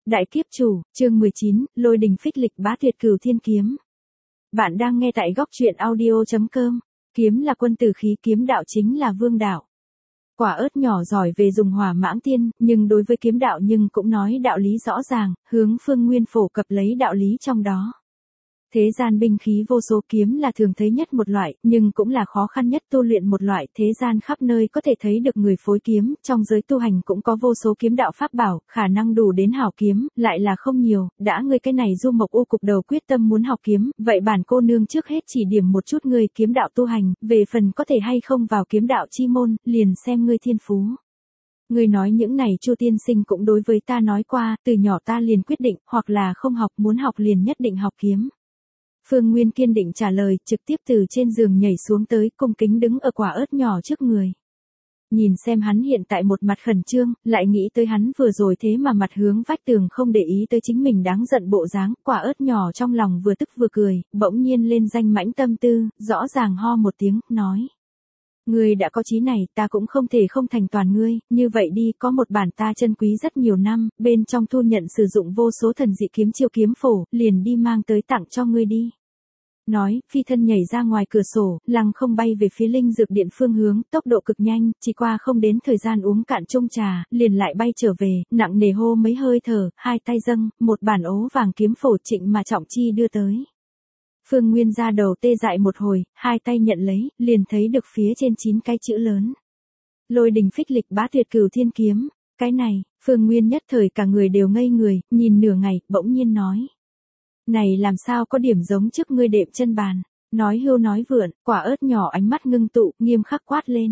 Đại kiếp chủ, chương 19, lôi đình phích lịch bá tuyệt cửu thiên kiếm. Bạn đang nghe tại góc truyện audio.com. Kiếm là quân tử khí, kiếm đạo chính là vương đạo. Quả ớt nhỏ giỏi về dùng hỏa mãng tiên, nhưng đối với kiếm đạo nhưng cũng nói đạo lý rõ ràng, hướng Phương Nguyên phổ cập lấy đạo lý trong đó. Thế gian binh khí vô số, kiếm là thường thấy nhất một loại, nhưng cũng là khó khăn nhất tu luyện một loại. Thế gian khắp nơi có thể thấy được người phối kiếm, trong giới tu hành cũng có vô số kiếm đạo pháp bảo, khả năng đủ đến hảo kiếm, lại là không nhiều. Đã ngươi cái này Du Mộc U cục đầu quyết tâm muốn học kiếm, vậy bản cô nương trước hết chỉ điểm một chút ngươi kiếm đạo tu hành, về phần có thể hay không vào kiếm đạo chi môn, liền xem ngươi thiên phú. Ngươi nói những này Chu tiên sinh cũng đối với ta nói qua, từ nhỏ ta liền quyết định, hoặc là không học, muốn học liền nhất định học kiếm. Phương Nguyên kiên định trả lời, trực tiếp từ trên giường nhảy xuống tới, cung kính đứng ở quả ớt nhỏ trước người. Nhìn xem hắn hiện tại một mặt khẩn trương, lại nghĩ tới hắn vừa rồi thế mà mặt hướng vách tường không để ý tới chính mình đáng giận bộ dáng, quả ớt nhỏ trong lòng vừa tức vừa cười, bỗng nhiên lên danh mãnh tâm tư, rõ ràng ho một tiếng, nói. Ngươi đã có chí này, ta cũng không thể không thành toàn ngươi, như vậy đi, có một bản ta chân quý rất nhiều năm, bên trong thu nhận sử dụng vô số thần dị kiếm chiêu kiếm phổ, liền đi mang tới tặng cho ngươi đi. Nói, phi thân nhảy ra ngoài cửa sổ, lăng không bay về phía linh dược điện phương hướng, tốc độ cực nhanh, chỉ qua không đến thời gian uống cạn chung trà, liền lại bay trở về, nặng nề hô mấy hơi thở, hai tay dâng, một bản ố vàng kiếm phổ trịnh mà trọng chi đưa tới. Phương Nguyên ra đầu tê dại một hồi, hai tay nhận lấy, liền thấy được phía trên 9 cái chữ lớn. Lôi đình phích lịch bá tuyệt cửu thiên kiếm, cái này, Phương Nguyên nhất thời cả người đều ngây người, nhìn nửa ngày, bỗng nhiên nói. Này làm sao có điểm giống trước ngươi đệm chân bàn, nói hưu nói vượn, quả ớt nhỏ ánh mắt ngưng tụ, nghiêm khắc quát lên.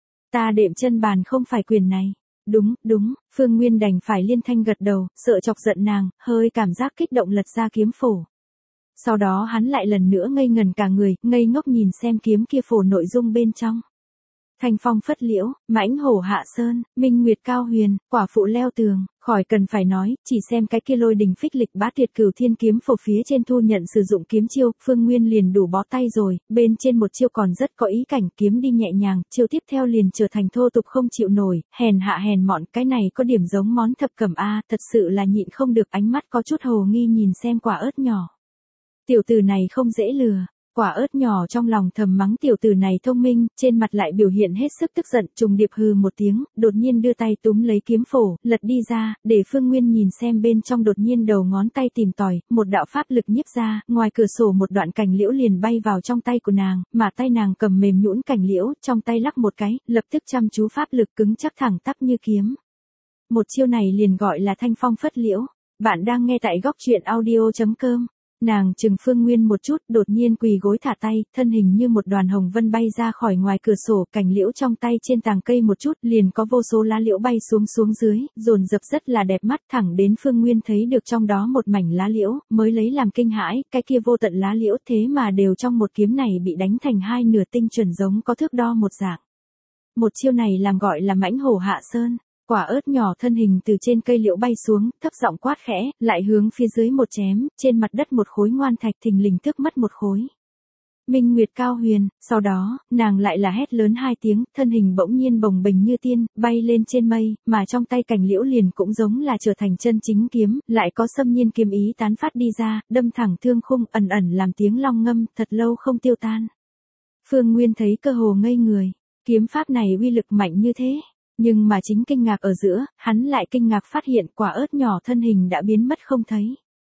Ta đệm chân bàn không phải quyền này. Đúng, Phương Nguyên đành phải liên thanh gật đầu, sợ chọc giận nàng, hơi cảm giác kích động lật ra kiếm phổ. Sau đó hắn lại lần nữa ngây ngần cả người, ngây ngốc nhìn xem kiếm kia phổ nội dung bên trong. Thanh phong phất liễu, mãnh hổ hạ sơn, minh nguyệt cao huyền, quả phụ leo tường, khỏi cần phải nói, chỉ xem cái kia lôi đình phích lịch bá tuyệt cửu thiên kiếm phổ phía trên thu nhận sử dụng kiếm chiêu, Phương Nguyên liền đủ bó tay rồi, bên trên một chiêu còn rất có ý cảnh, kiếm đi nhẹ nhàng, chiêu tiếp theo liền trở thành thô tục không chịu nổi, hèn hạ hèn mọn, cái này có điểm giống món thập cẩm a, thật sự là nhịn không được, ánh mắt có chút hồ nghi nhìn xem quả ớt nhỏ. Tiểu tử này không dễ lừa. Quả ớt nhỏ trong lòng thầm mắng tiểu tử này thông minh, trên mặt lại biểu hiện hết sức tức giận, trùng điệp hừ một tiếng, đột nhiên đưa tay túm lấy kiếm phổ, lật đi ra, để Phương Nguyên nhìn xem bên trong, đột nhiên đầu ngón tay tìm tòi, một đạo pháp lực nhiếp ra, ngoài cửa sổ một đoạn cành liễu liền bay vào trong tay của nàng, mà tay nàng cầm mềm nhũn cành liễu, trong tay lắc một cái, lập tức chăm chú pháp lực cứng chắc thẳng tắp như kiếm. Một chiêu này liền gọi là thanh phong phất liễu. Bạn đang nghe tại góc truyện audio.com. Nàng chừng Phương Nguyên một chút, đột nhiên quỳ gối thả tay, thân hình như một đoàn hồng vân bay ra khỏi ngoài cửa sổ, cành liễu trong tay trên tàng cây một chút, liền có vô số lá liễu bay xuống dưới, dồn dập rất là đẹp mắt, thẳng đến Phương Nguyên thấy được trong đó một mảnh lá liễu, mới lấy làm kinh hãi, cái kia vô tận lá liễu thế mà đều trong một kiếm này bị đánh thành hai nửa tinh chuẩn giống có thước đo một dạng. Một chiêu này làm gọi là mãnh hổ hạ sơn. Quả ớt nhỏ thân hình từ trên cây liễu bay xuống, thấp giọng quát khẽ, lại hướng phía dưới một chém, trên mặt đất một khối ngoan thạch thình lình tước mất một khối. Minh Nguyệt cao huyền, sau đó, nàng lại là hét lớn hai tiếng, thân hình bỗng nhiên bồng bềnh như tiên, bay lên trên mây, mà trong tay cành liễu liền cũng giống là trở thành chân chính kiếm, lại có xâm nhiên kiếm ý tán phát đi ra, đâm thẳng thương khung, ẩn ẩn làm tiếng long ngâm, thật lâu không tiêu tan. Phương Nguyên thấy cơ hồ ngây người, kiếm pháp này uy lực mạnh như thế. Nhưng mà chính kinh ngạc ở giữa, hắn lại kinh ngạc phát hiện quả ớt nhỏ thân hình đã biến mất không thấy.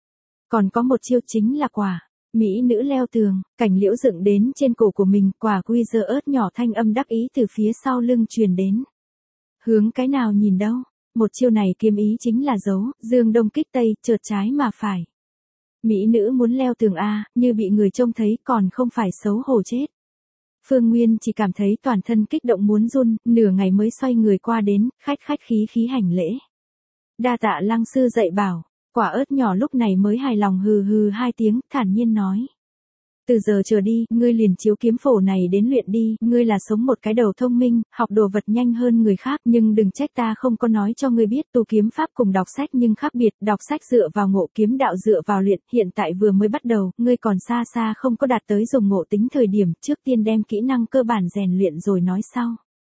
Còn có một chiêu chính là quả, mỹ nữ leo tường, cảnh liễu dựng đến trên cổ của mình, quả quy giơ ớt nhỏ thanh âm đắc ý từ phía sau lưng truyền đến. Hướng cái nào nhìn đâu, một chiêu này kiếm ý chính là dấu, dương đông kích tây, chợt trái mà phải. Mỹ nữ muốn leo tường a, như bị người trông thấy còn không phải xấu hổ chết. Phương Nguyên chỉ cảm thấy toàn thân kích động muốn run, nửa ngày mới xoay người qua đến, khách khí hành lễ. Đa tạ lăng sư dạy bảo, quả ớt nhỏ lúc này mới hài lòng hừ hai tiếng, thản nhiên nói. Từ giờ trở đi, ngươi liền chiếu kiếm phổ này đến luyện đi, ngươi là sống một cái đầu thông minh, học đồ vật nhanh hơn người khác, nhưng đừng trách ta không có nói cho ngươi biết, tu kiếm pháp cùng đọc sách nhưng khác biệt, đọc sách dựa vào ngộ, kiếm đạo dựa vào luyện, hiện tại vừa mới bắt đầu, ngươi còn xa không có đạt tới dùng ngộ tính thời điểm, trước tiên đem kỹ năng cơ bản rèn luyện rồi nói sau.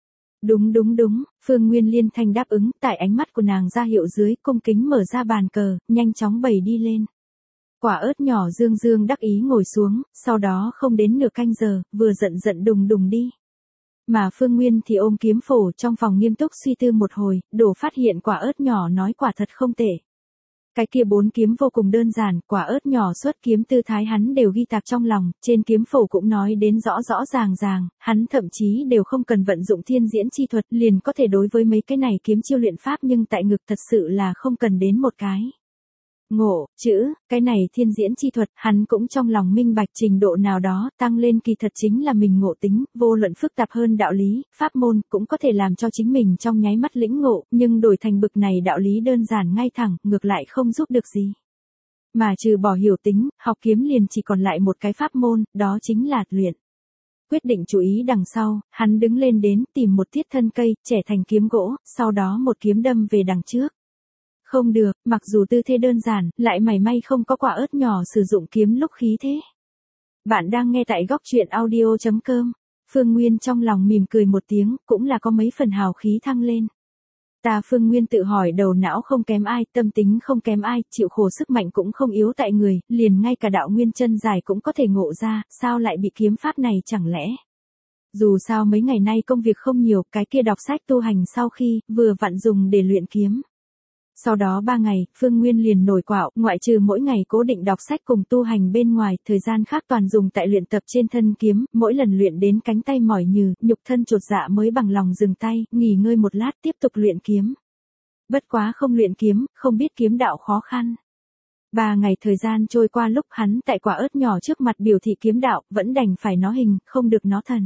Đúng, Phương Nguyên liên thanh đáp ứng, tại ánh mắt của nàng ra hiệu dưới, cung kính mở ra bàn cờ, nhanh chóng bày đi lên. Quả ớt nhỏ dương dương đắc ý ngồi xuống, sau đó không đến nửa canh giờ, vừa giận đùng đi. Mà Phương Nguyên thì ôm kiếm phổ trong phòng nghiêm túc suy tư một hồi, đổ phát hiện quả ớt nhỏ nói quả thật không tệ. Cái kia 4 kiếm vô cùng đơn giản, quả ớt nhỏ xuất kiếm tư thái hắn đều ghi tạc trong lòng, trên kiếm phổ cũng nói đến rõ ràng, hắn thậm chí đều không cần vận dụng thiên diễn chi thuật liền có thể đối với mấy cái này kiếm chiêu luyện pháp, nhưng tại ngực thật sự là không cần đến một cái. Ngộ, chữ, cái này thiên diễn chi thuật, hắn cũng trong lòng minh bạch trình độ nào đó, tăng lên kỳ thật chính là mình ngộ tính, vô luận phức tạp hơn đạo lý, pháp môn, cũng có thể làm cho chính mình trong nháy mắt lĩnh ngộ, nhưng đổi thành bực này đạo lý đơn giản ngay thẳng, ngược lại không giúp được gì. Mà trừ bỏ hiểu tính, học kiếm liền chỉ còn lại một cái pháp môn, đó chính là luyện. Quyết định chú ý đằng sau, hắn đứng lên đến, tìm một tiết thân cây, chẻ thành kiếm gỗ, sau đó một kiếm đâm về đằng trước. Không được, mặc dù tư thế đơn giản, lại mảy may không có quả ớt nhỏ sử dụng kiếm lúc khí thế. Bạn đang nghe tại góc truyện audio.com. Phương Nguyên trong lòng mỉm cười một tiếng, cũng là có mấy phần hào khí thăng lên. Ta Phương Nguyên tự hỏi đầu não không kém ai, tâm tính không kém ai, chịu khổ sức mạnh cũng không yếu tại người, liền ngay cả đạo nguyên chân dài cũng có thể ngộ ra, sao lại bị kiếm pháp này chẳng lẽ? Dù sao mấy ngày nay công việc không nhiều, cái kia đọc sách tu hành sau khi, vừa vặn dùng để luyện kiếm. Sau đó 3 ngày, Phương Nguyên liền nổi quạo, ngoại trừ mỗi ngày cố định đọc sách cùng tu hành bên ngoài, thời gian khác toàn dùng tại luyện tập trên thân kiếm, mỗi lần luyện đến cánh tay mỏi nhừ, nhục thân chột dạ mới bằng lòng dừng tay, nghỉ ngơi một lát tiếp tục luyện kiếm. Bất quá không luyện kiếm, không biết kiếm đạo khó khăn. 3 ngày thời gian trôi qua, lúc hắn tại quả ớt nhỏ trước mặt biểu thị kiếm đạo, vẫn đành phải nó hình, không được nó thần.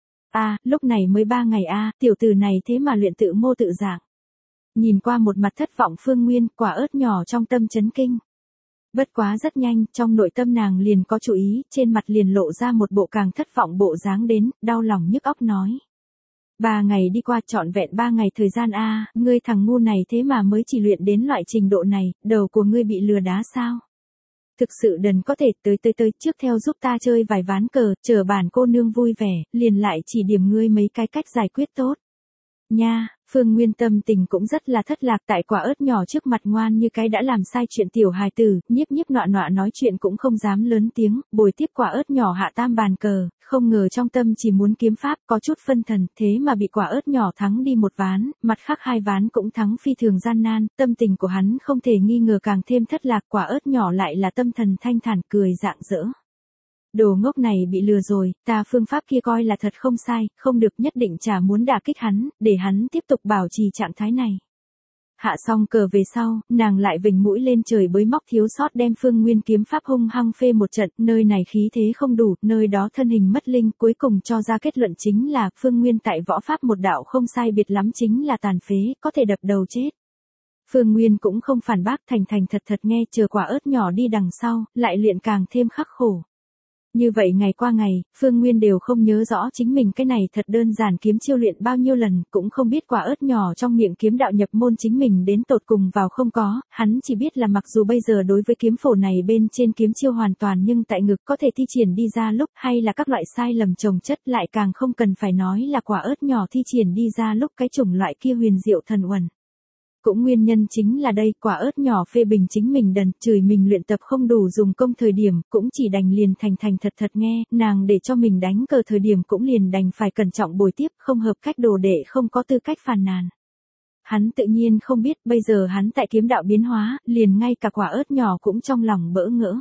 Lúc này mới 3 ngày tiểu tử này thế mà luyện tự mô tự dạng. Nhìn qua một mặt thất vọng Phương Nguyên, quả ớt nhỏ trong tâm chấn kinh. Bất quá rất nhanh, trong nội tâm nàng liền có chú ý, trên mặt liền lộ ra một bộ càng thất vọng bộ dáng đến, đau lòng nhức óc nói. 3 ngày đi qua, trọn vẹn 3 ngày thời gian ngươi thằng ngu này thế mà mới chỉ luyện đến loại trình độ này, đầu của ngươi bị lừa đá sao? Thực sự đần có thể, tới trước theo giúp ta chơi vài ván cờ, chờ bản cô nương vui vẻ, liền lại chỉ điểm ngươi mấy cái cách giải quyết tốt. Nha, Phương Nguyên tâm tình cũng rất là thất lạc, tại quả ớt nhỏ trước mặt ngoan như cái đã làm sai chuyện tiểu hài tử, nhiếp nọa nói chuyện cũng không dám lớn tiếng, bồi tiếp quả ớt nhỏ hạ tam bàn cờ, không ngờ trong tâm chỉ muốn kiếm pháp, có chút phân thần, thế mà bị quả ớt nhỏ thắng đi một ván, mặt khác 2 ván cũng thắng phi thường gian nan, tâm tình của hắn không thể nghi ngờ càng thêm thất lạc, quả ớt nhỏ lại là tâm thần thanh thản cười rạng rỡ. Đồ ngốc này bị lừa rồi, ta phương pháp kia coi là thật không sai, không được, nhất định chả muốn đả kích hắn, để hắn tiếp tục bảo trì trạng thái này. Hạ xong cờ về sau, nàng lại vểnh mũi lên trời bới móc thiếu sót đem Phương Nguyên kiếm pháp hung hăng phê một trận, nơi này khí thế không đủ, nơi đó thân hình mất linh, cuối cùng cho ra kết luận chính là Phương Nguyên tại võ pháp một đạo không sai biệt lắm, chính là tàn phế, có thể đập đầu chết. Phương Nguyên cũng không phản bác, thành thật nghe, chờ quả ớt nhỏ đi đằng sau, lại luyện càng thêm khắc khổ. Như vậy ngày qua ngày, Phương Nguyên đều không nhớ rõ chính mình cái này thật đơn giản kiếm chiêu luyện bao nhiêu lần, cũng không biết quả ớt nhỏ trong miệng kiếm đạo nhập môn chính mình đến tột cùng vào không có, hắn chỉ biết là mặc dù bây giờ đối với kiếm phổ này bên trên kiếm chiêu hoàn toàn, nhưng tại ngực có thể thi triển đi ra lúc, hay là các loại sai lầm chồng chất, lại càng không cần phải nói là quả ớt nhỏ thi triển đi ra lúc cái chủng loại kia huyền diệu thần uẩn. Cũng nguyên nhân chính là đây, quả ớt nhỏ phê bình chính mình đần, chửi mình luyện tập không đủ dùng công thời điểm, cũng chỉ đành liền thành thật nghe, nàng để cho mình đánh cờ thời điểm cũng liền đành phải cẩn trọng bồi tiếp, không hợp cách đồ đệ không có tư cách phàn nàn. Hắn tự nhiên không biết, bây giờ hắn tại kiếm đạo biến hóa, liền ngay cả quả ớt nhỏ cũng trong lòng bỡ ngỡ.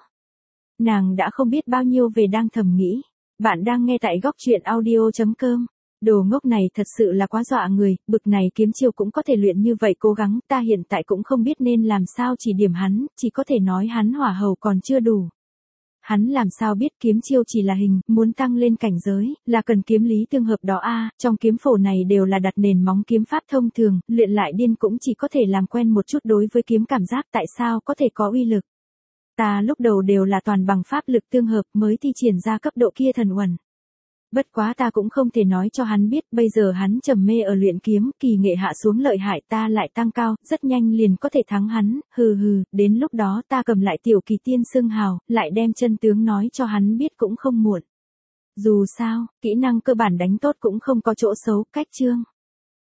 Nàng đã không biết bao nhiêu về đang thầm nghĩ. Bạn đang nghe tại góc truyện audio.com. Đồ ngốc này thật sự là quá dọa người, bực này kiếm chiêu cũng có thể luyện như vậy, cố gắng, ta hiện tại cũng không biết nên làm sao chỉ điểm hắn, chỉ có thể nói hắn hỏa hầu còn chưa đủ. Hắn làm sao biết kiếm chiêu chỉ là hình, muốn tăng lên cảnh giới, là cần kiếm lý tương hợp đó trong kiếm phổ này đều là đặt nền móng kiếm pháp thông thường, luyện lại điên cũng chỉ có thể làm quen một chút đối với kiếm cảm giác, tại sao có thể có uy lực. Ta lúc đầu đều là toàn bằng pháp lực tương hợp mới thi triển ra cấp độ kia thần uẩn. Bất quá ta cũng không thể nói cho hắn biết, bây giờ hắn trầm mê ở luyện kiếm, kỳ nghệ hạ xuống lợi hại, ta lại tăng cao, rất nhanh liền có thể thắng hắn, đến lúc đó ta cầm lại tiểu kỳ tiên xưng hào, lại đem chân tướng nói cho hắn biết cũng không muộn. Dù sao, kỹ năng cơ bản đánh tốt cũng không có chỗ xấu, cách chương.